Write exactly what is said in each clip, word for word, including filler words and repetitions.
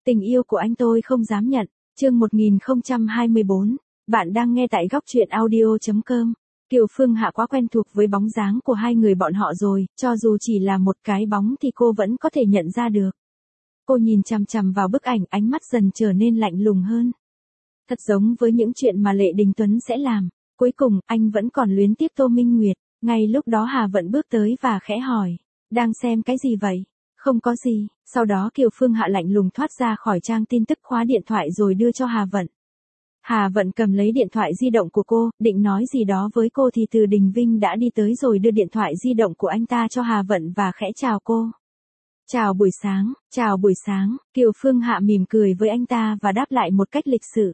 Tình yêu của anh tôi không dám nhận. Chương một nghìn không trăm hai mươi bốn. Bạn đang nghe tại góc truyện audio chấm com. Kiều Phương Hạ quá quen thuộc với bóng dáng của hai người bọn họ rồi, cho dù chỉ là một cái bóng thì cô vẫn có thể nhận ra được. Cô nhìn chằm chằm vào bức ảnh, ánh mắt dần trở nên lạnh lùng hơn. Thật giống với những chuyện mà Lệ Đình Tuấn sẽ làm. Cuối cùng, anh vẫn còn luyến tiếc Tô Minh Nguyệt. Ngay lúc đó Hà Vận bước tới và khẽ hỏi. Đang xem cái gì vậy? Không có gì. Sau đó Kiều Phương Hạ lạnh lùng thoát ra khỏi trang tin tức, khóa điện thoại rồi đưa cho Hà Vận. Hà Vận cầm lấy điện thoại di động của cô, định nói gì đó với cô thì Từ Đình Vinh đã đi tới rồi đưa điện thoại di động của anh ta cho Hà Vận và khẽ chào cô. Chào buổi sáng, chào buổi sáng, Kiều Phương Hạ mỉm cười với anh ta và đáp lại một cách lịch sự.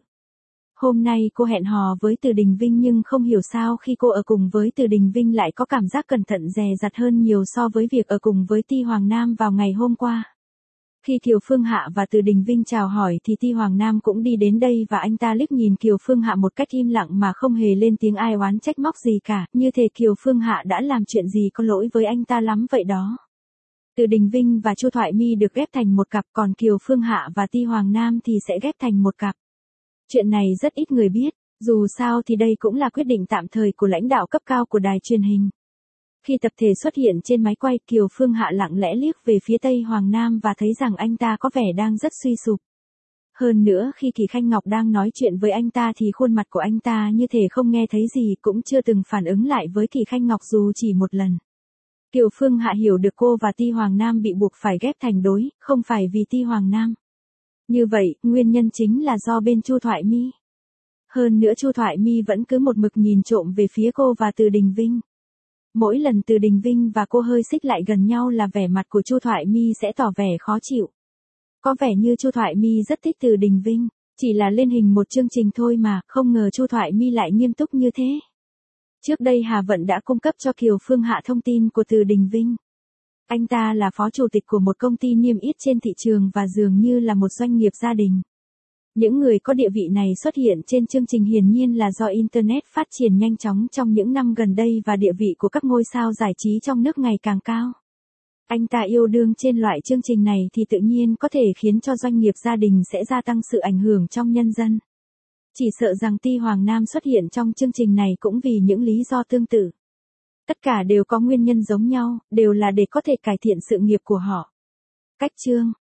Hôm nay cô hẹn hò với Từ Đình Vinh nhưng không hiểu sao khi cô ở cùng với Từ Đình Vinh lại có cảm giác cẩn thận dè dặt hơn nhiều so với việc ở cùng với Ti Hoàng Nam vào ngày hôm qua. Khi Kiều Phương Hạ và Từ Đình Vinh chào hỏi thì Ti Hoàng Nam cũng đi đến đây và anh ta liếc nhìn Kiều Phương Hạ một cách im lặng mà không hề lên tiếng ai oán trách móc gì cả, như thể Kiều Phương Hạ đã làm chuyện gì có lỗi với anh ta lắm vậy đó. Từ Đình Vinh và Chu Thoại My được ghép thành một cặp, còn Kiều Phương Hạ và Ti Hoàng Nam thì sẽ ghép thành một cặp. Chuyện này rất ít người biết, dù sao thì đây cũng là quyết định tạm thời của lãnh đạo cấp cao của đài truyền hình. Khi tập thể xuất hiện trên máy quay, Kiều Phương Hạ lặng lẽ liếc về phía Tây Hoàng Nam và thấy rằng anh ta có vẻ đang rất suy sụp. Hơn nữa khi Kỳ Khanh Ngọc đang nói chuyện với anh ta thì khuôn mặt của anh ta như thể không nghe thấy gì, cũng chưa từng phản ứng lại với Kỳ Khanh Ngọc dù chỉ một lần. Kiều Phương Hạ hiểu được cô và Ti Hoàng Nam bị buộc phải ghép thành đối, không phải vì Ti Hoàng Nam. Như vậy, nguyên nhân chính là do bên Chu Thoại My. Hơn nữa Chu Thoại My vẫn cứ một mực nhìn trộm về phía cô và Từ Đình Vinh. Mỗi lần Từ Đình Vinh và cô hơi xích lại gần nhau là vẻ mặt của Chu Thoại My sẽ tỏ vẻ khó chịu. Có vẻ như Chu Thoại My rất thích Từ Đình Vinh, chỉ là lên hình một chương trình thôi mà, không ngờ Chu Thoại My lại nghiêm túc như thế. Trước đây Hà Vận đã cung cấp cho Kiều Phương Hạ thông tin của Từ Đình Vinh. Anh ta là phó chủ tịch của một công ty niêm yết trên thị trường và dường như là một doanh nghiệp gia đình. Những người có địa vị này xuất hiện trên chương trình hiển nhiên là do Internet phát triển nhanh chóng trong những năm gần đây và địa vị của các ngôi sao giải trí trong nước ngày càng cao. Anh ta yêu đương trên loại chương trình này thì tự nhiên có thể khiến cho doanh nghiệp gia đình sẽ gia tăng sự ảnh hưởng trong nhân dân. Chỉ sợ rằng Ti Hoàng Nam xuất hiện trong chương trình này cũng vì những lý do tương tự. Tất cả đều có nguyên nhân giống nhau, đều là để có thể cải thiện sự nghiệp của họ. Cách chương,